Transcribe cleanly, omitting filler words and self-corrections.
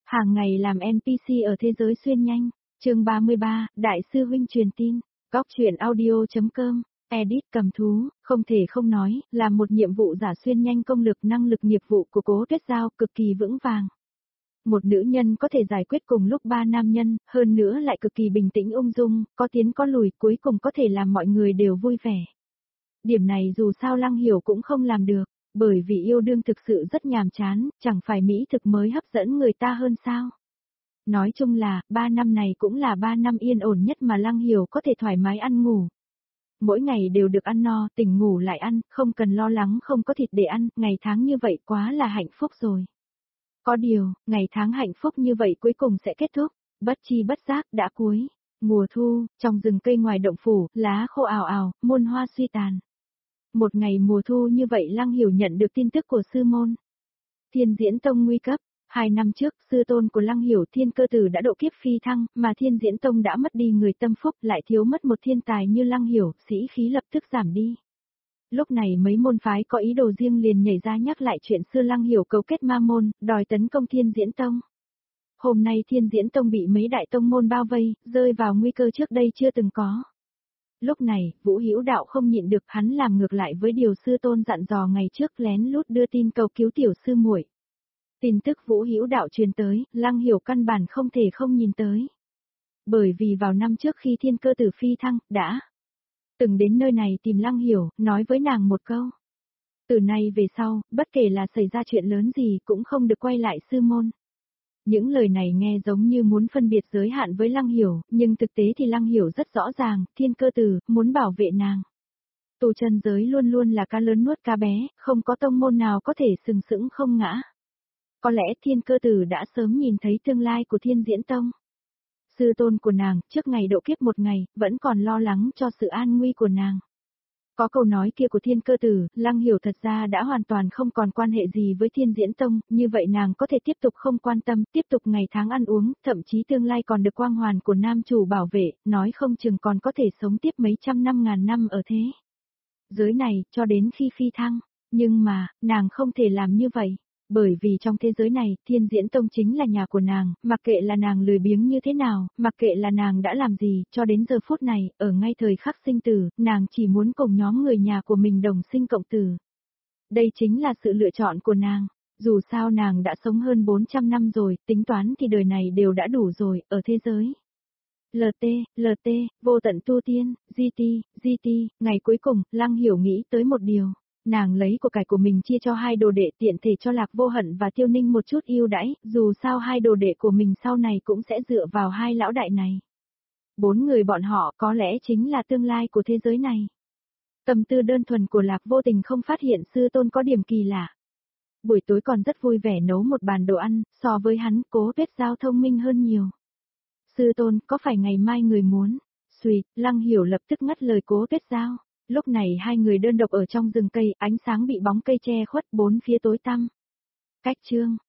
Hàng ngày làm NPC ở thế giới xuyên nhanh. Chương 33, Đại sư huynh truyền tin. Góc truyện audio.com. Edit cầm thú, không thể không nói, là một nhiệm vụ giả xuyên nhanh công lực năng lực nghiệp vụ của Cố Tuyết Giao cực kỳ vững vàng. Một nữ nhân có thể giải quyết cùng lúc 3 nam nhân, hơn nữa lại cực kỳ bình tĩnh ung dung, có tiến có lùi, cuối cùng có thể làm mọi người đều vui vẻ. Điểm này dù sao Lăng Hiểu cũng không làm được, bởi vì yêu đương thực sự rất nhàm chán, chẳng phải mỹ thực mới hấp dẫn người ta hơn sao. Nói chung là, 3 năm này cũng là 3 năm yên ổn nhất mà Lăng Hiểu có thể thoải mái ăn ngủ. Mỗi ngày đều được ăn no, tỉnh ngủ lại ăn, không cần lo lắng không có thịt để ăn, ngày tháng như vậy quá là hạnh phúc rồi. Có điều, ngày tháng hạnh phúc như vậy cuối cùng sẽ kết thúc, bất chi bất giác đã cuối. Mùa thu, trong rừng cây ngoài động phủ, lá khô ào ào, muôn hoa suy tàn. Một ngày mùa thu như vậy Lăng Hiểu nhận được tin tức của sư môn. Thiên Diễn Tông nguy cấp. 2 năm trước, sư tôn của Lăng Hiểu Thiên Cơ Tử đã độ kiếp phi thăng, mà Thiên Diễn Tông đã mất đi người tâm phúc, lại thiếu mất một thiên tài như Lăng Hiểu, sĩ khí lập tức giảm đi. Lúc này mấy môn phái có ý đồ riêng liền nhảy ra nhắc lại chuyện xưa Lăng Hiểu cấu kết ma môn, đòi tấn công Thiên Diễn Tông. Hôm nay Thiên Diễn Tông bị mấy đại tông môn bao vây, rơi vào nguy cơ trước đây chưa từng có. Lúc này, Vũ Hữu Đạo không nhịn được, hắn làm ngược lại với điều sư tôn dặn dò ngày trước, lén lút đưa tin cầu cứu tiểu sư muội. Tin tức Vũ Hữu Đạo truyền tới, Lăng Hiểu căn bản không thể không nhìn tới. Bởi vì vào năm trước khi Thiên Cơ Tử phi thăng, đã từng đến nơi này tìm Lăng Hiểu, nói với nàng một câu. Từ nay về sau, bất kể là xảy ra chuyện lớn gì cũng không được quay lại sư môn. Những lời này nghe giống như muốn phân biệt giới hạn với Lăng Hiểu, nhưng thực tế thì Lăng Hiểu rất rõ ràng, Thiên Cơ Tử muốn bảo vệ nàng. Tu chân giới luôn luôn là cá lớn nuốt cá bé, không có tông môn nào có thể sừng sững không ngã. Có lẽ Thiên Cơ Tử đã sớm nhìn thấy tương lai của Thiên Diễn Tông. Sư tôn của nàng, trước ngày độ kiếp một ngày, vẫn còn lo lắng cho sự an nguy của nàng. Có câu nói kia của Thiên Cơ Tử, Lăng Hiểu thật ra đã hoàn toàn không còn quan hệ gì với Thiên Diễn Tông, như vậy nàng có thể tiếp tục không quan tâm, tiếp tục ngày tháng ăn uống, thậm chí tương lai còn được quang hoàn của nam chủ bảo vệ, nói không chừng còn có thể sống tiếp mấy trăm năm ngàn năm ở thế giới này, cho đến khi phi thăng. Nhưng mà, nàng không thể làm như vậy. Bởi vì trong thế giới này, Thiên Diễn Tông chính là nhà của nàng, mặc kệ là nàng lười biếng như thế nào, mặc kệ là nàng đã làm gì, cho đến giờ phút này, ở ngay thời khắc sinh tử, nàng chỉ muốn cùng nhóm người nhà của mình đồng sinh cộng tử. Đây chính là sự lựa chọn của nàng. Dù sao nàng đã sống hơn 400 năm rồi, tính toán thì đời này đều đã đủ rồi, ở thế giới. LT, vô tận tu tiên, GT, ngày cuối cùng, Lăng Hiểu nghĩ tới một điều. Nàng lấy của cải của mình chia cho 2 đồ đệ tiện thể cho Lạc Vô Hận và Tiêu Ninh một chút ưu đãi, dù sao 2 đồ đệ của mình sau này cũng sẽ dựa vào 2 lão đại này. 4 người bọn họ có lẽ chính là tương lai của thế giới này. Tâm tư đơn thuần của Lạc Vô Tình không phát hiện sư tôn có điểm kỳ lạ. Buổi tối còn rất vui vẻ nấu một bàn đồ ăn, so với hắn Cố Tuyết Giao thông minh hơn nhiều. Sư tôn, có phải ngày mai người muốn? Xuỵt, Lăng Hiểu lập tức ngắt lời Cố Tuyết Giao. Lúc này 2 người đơn độc ở trong rừng cây, ánh sáng bị bóng cây che khuất, bốn phía tối tăm. Cách chương,